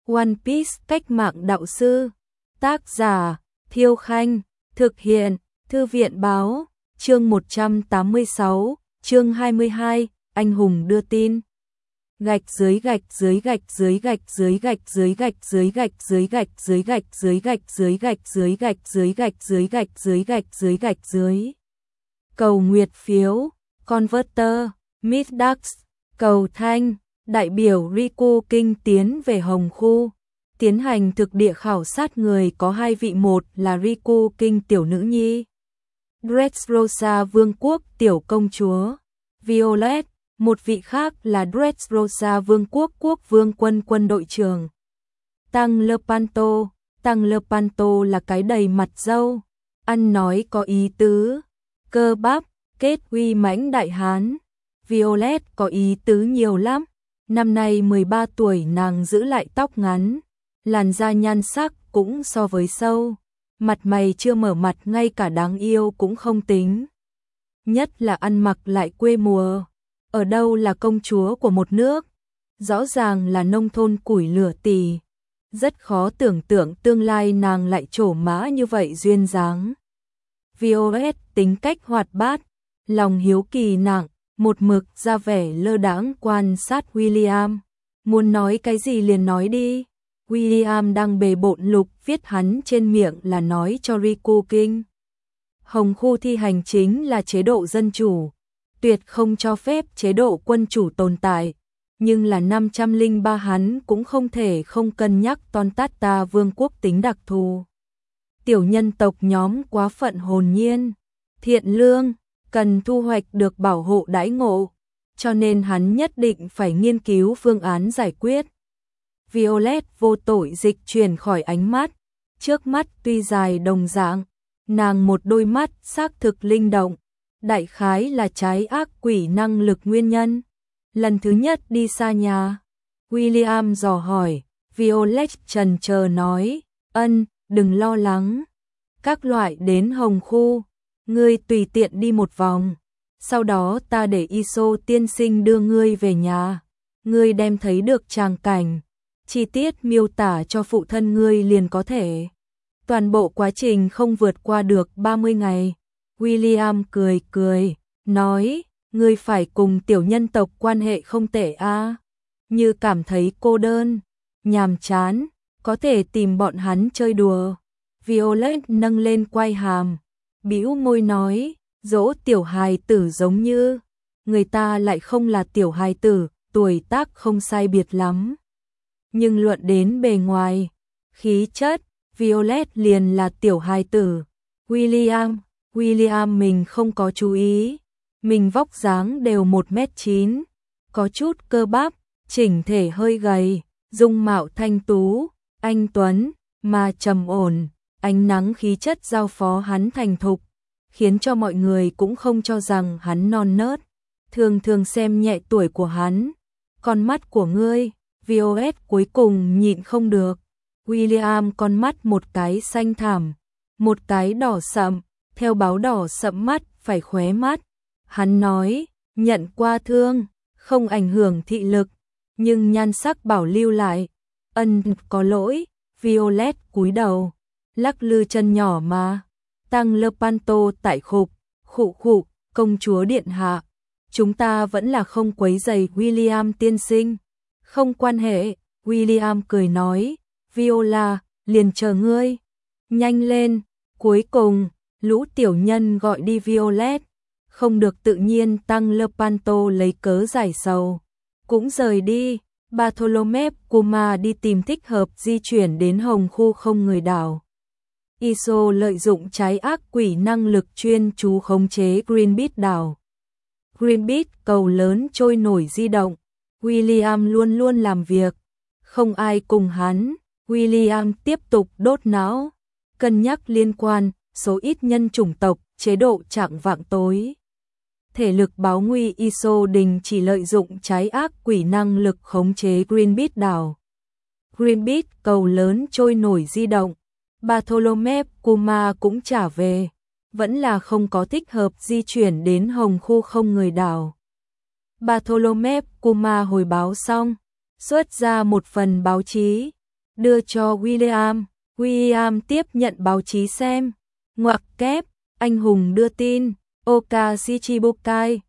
One Piece cách mạng đạo sư. Tác giả Thiêu Khanh. Thực hiện Thư viện Báo. Chương 186, chương 22, anh hùng đưa tin. Gạch dưới gạch dưới gạch dưới gạch dưới gạch dưới gạch dưới gạch dưới gạch dưới gạch dưới gạch dưới gạch dưới gạch dưới gạch dưới gạch dưới gạch dưới gạch dưới. Cầu nguyệt phiếu, Converter, Middax, cầu thanh, đại biểu Riku Kinh tiến về Hồng Khu. Tiến hành thực địa khảo sát người có hai vị, một là Riku Kinh tiểu nữ nhi, Dressrosa Vương quốc tiểu công chúa, Violet, một vị khác là Dressrosa Vương quốc quốc vương quân quân đội trưởng. Tăng Lepanto, Tăng Lepanto là cái đầy mặt râu, ăn nói có ý tứ, cơ bắp, kết uy mãnh đại hán. Violet có ý tứ nhiều lắm, năm nay 13 tuổi, nàng giữ lại tóc ngắn, làn da nhan sắc cũng so với sâu, mặt mày chưa mở mặt, ngay cả đáng yêu cũng không tính. Nhất là ăn mặc lại quê mùa, ở đâu là công chúa của một nước, rõ ràng là nông thôn củi lửa tì. Rất khó tưởng tượng tương lai nàng lại trổ mã như vậy duyên dáng. Violet tính cách hoạt bát, lòng hiếu kỳ nặng, một mực ra vẻ lơ đãng quan sát William. Muốn nói cái gì liền nói đi. William đang bề bộn lục viết, hắn trên miệng là nói cho Riku Kinh. Hồng Khu thi hành chính là chế độ dân chủ, tuyệt không cho phép chế độ quân chủ tồn tại. Nhưng là 503 hắn cũng không thể không cân nhắc Tontata vương quốc tính đặc thù. Tiểu nhân tộc nhóm quá phận hồn nhiên, thiện lương, cần thu hoạch được bảo hộ đãi ngộ, cho nên hắn nhất định phải nghiên cứu phương án giải quyết. Violet vô tội dịch chuyển khỏi ánh mắt, trước mắt tuy dài đồng dạng, nàng một đôi mắt xác thực linh động, đại khái là trái ác quỷ năng lực nguyên nhân. Lần thứ nhất đi xa nhà, William dò hỏi, Violet chần chờ nói, đừng lo lắng, các loại đến Hồng Khu, ngươi tùy tiện đi một vòng, sau đó ta để Iso tiên sinh đưa ngươi về nhà, ngươi đem thấy được tràng cảnh, chi tiết miêu tả cho phụ thân ngươi liền có thể. Toàn bộ quá trình không vượt qua được 30 ngày. William cười cười, nói, ngươi phải cùng tiểu nhân tộc quan hệ không tệ a. Như cảm thấy cô đơn, nhàm chán, có thể tìm bọn hắn chơi đùa. Violet nâng lên quai hàm, bĩu môi nói, dỗ tiểu hài tử giống như, người ta lại không là tiểu hài tử, tuổi tác không sai biệt lắm. Nhưng luận đến bề ngoài, khí chất, Violet liền là tiểu hài tử. William mình không có chú ý, mình vóc dáng đều 1m9, có chút cơ bắp, chỉnh thể hơi gầy, dung mạo thanh tú, anh tuấn, mà trầm ổn, ánh nắng khí chất giao phó hắn thành thục, khiến cho mọi người cũng không cho rằng hắn non nớt, thường thường xem nhẹ tuổi của hắn. Con mắt của ngươi, Violet cuối cùng nhịn không được. William con mắt một cái xanh thẳm, một cái đỏ sậm, theo báo đỏ sậm mắt phải khóe mắt. Hắn nói, nhận qua thương, không ảnh hưởng thị lực, nhưng nhan sắc bảo lưu lại. Có lỗi. Violet cúi đầu, lắc lư chân nhỏ mà. Tăng Lepanto tại khụ, công chúa điện hạ, chúng ta vẫn là không quấy rầy William tiên sinh. Không quan hệ, William cười nói, Viola, liền chờ ngươi. Nhanh lên. Cuối cùng, lũ tiểu nhân gọi đi Violet, không được tự nhiên. Tăng Lepanto lấy cớ giải sầu, cũng rời đi. Bartholomew Kuma đi tìm thích hợp di chuyển đến Hồng Khu không người đảo. Iso lợi dụng trái ác quỷ năng lực chuyên chú khống chế Greenbeat đảo. Greenbeat cầu lớn trôi nổi di động. William luôn luôn làm việc, không ai cùng hắn. William tiếp tục đốt não, cân nhắc liên quan số ít nhân chủng tộc, chế độ chạng vạng tối. Thể lực báo nguy, Iso đình chỉ lợi dụng trái ác quỷ năng lực khống chế Greenbeat đảo. Greenbeat cầu lớn trôi nổi di động. Bartholomew Kuma cũng trả về, vẫn là không có thích hợp di chuyển đến Hồng Khu không người đảo. Bartholomew Kuma hồi báo xong, xuất ra một phần báo chí, đưa cho William. William tiếp nhận báo chí xem. Ngoặc kép, anh hùng đưa tin, Oka Shichibukai,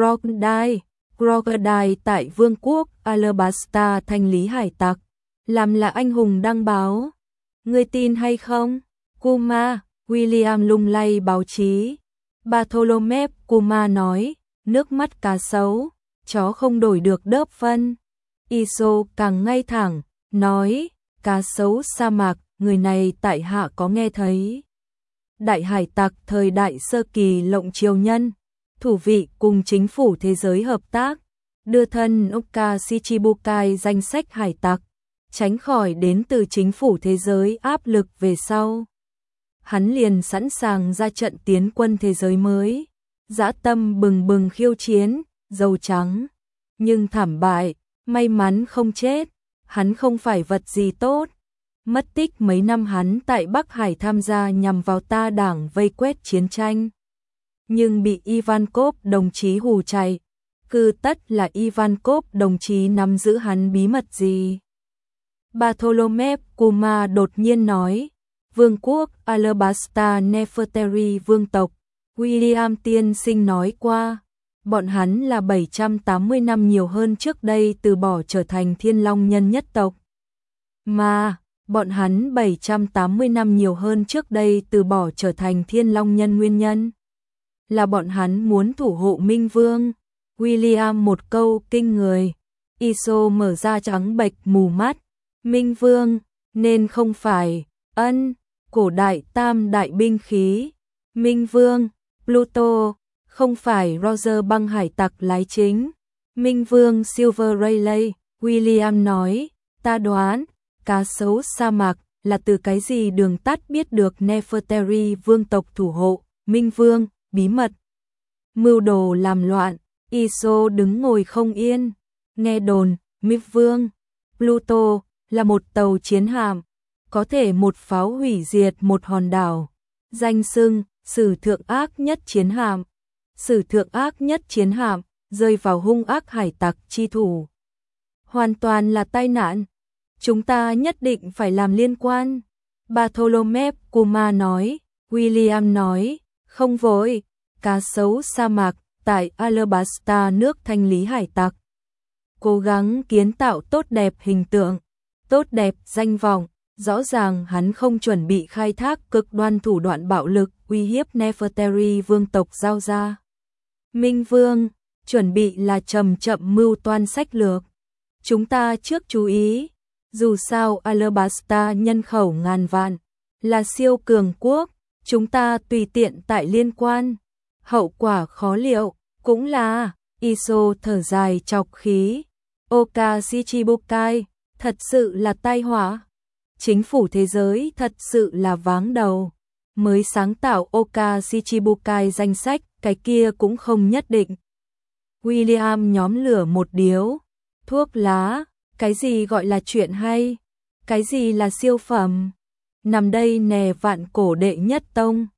Crocodile tại Vương quốc Alabasta thanh lý hải tặc. Làm là anh hùng đăng báo. Ngươi tin hay không? Kuma, William lung lay báo chí. Bartholomew Kuma nói, nước mắt cá sấu, chó không đổi được đớp phân. Iso càng ngay thẳng, nói, cá sấu sa mạc, người này tại hạ có nghe thấy. Đại hải tặc thời đại sơ kỳ lộng triều nhân, thủ vị cùng chính phủ thế giới hợp tác, đưa thân Oka Shichibukai danh sách hải tặc, tránh khỏi đến từ chính phủ thế giới áp lực về sau. Hắn liền sẵn sàng ra trận tiến quân thế giới mới, dã tâm bừng bừng khiêu chiến, dâu trắng, nhưng thảm bại, may mắn không chết, hắn không phải vật gì tốt. Mất tích mấy năm hắn tại Bắc Hải tham gia nhằm vào ta đảng vây quét chiến tranh, nhưng bị Ivankov đồng chí hù chạy, cứ tất là Ivankov đồng chí nắm giữ hắn bí mật gì. Bartholomew Kuma đột nhiên nói, Vương quốc Alabasta Nefertari vương tộc, William tiên sinh nói qua, bọn hắn là 780 năm nhiều hơn trước đây từ bỏ trở thành Thiên Long nhân nhất tộc. Mà, bọn hắn 780 năm nhiều hơn trước đây từ bỏ trở thành Thiên Long nhân nguyên nhân là bọn hắn muốn thủ hộ Minh Vương. William một câu kinh người. Iso mở ra trắng bệch mù mắt. Minh Vương, nên không phải, cổ đại tam đại binh khí. Minh Vương, Pluto, không phải Roger băng hải tặc lái chính. Minh Vương Silver Rayleigh, William nói, ta đoán, cá sấu sa mạc là từ cái gì đường tắt biết được Nefertari vương tộc thủ hộ, Minh Vương, bí mật. Mưu đồ làm loạn, Iso đứng ngồi không yên, nghe đồn, Minh Vương, Pluto, là một tàu chiến hạm, có thể một pháo hủy diệt một hòn đảo, danh xưng, sử thượng ác nhất chiến hạm. Sử thượng ác nhất chiến hạm, rơi vào hung ác hải tặc chi thủ. Hoàn toàn là tai nạn. Chúng ta nhất định phải làm liên quan. Bartholomew Kuma nói, William nói, không vội, cá sấu sa mạc, tại Alabasta nước thanh lý hải tặc. Cố gắng kiến tạo tốt đẹp hình tượng, tốt đẹp danh vọng, rõ ràng hắn không chuẩn bị khai thác cực đoan thủ đoạn bạo lực uy hiếp Nefertari vương tộc giao ra. Minh Vương, chuẩn bị là chậm mưu toan sách lược. Chúng ta trước chú ý, dù sao Alabasta nhân khẩu ngàn vạn, là siêu cường quốc, chúng ta tùy tiện tại liên quan. Hậu quả khó liệu, cũng là, Iso thở dài chọc khí. Oka Shichibukai, thật sự là tai họa. Chính phủ thế giới thật sự là váng đầu. Mới sáng tạo Oka Shichibukai danh sách, cái kia cũng không nhất định. William nhóm lửa một điếu. Thuốc lá, cái gì gọi là chuyện hay? Cái gì là siêu phẩm? Nằm đây nè vạn cổ đệ nhất tông.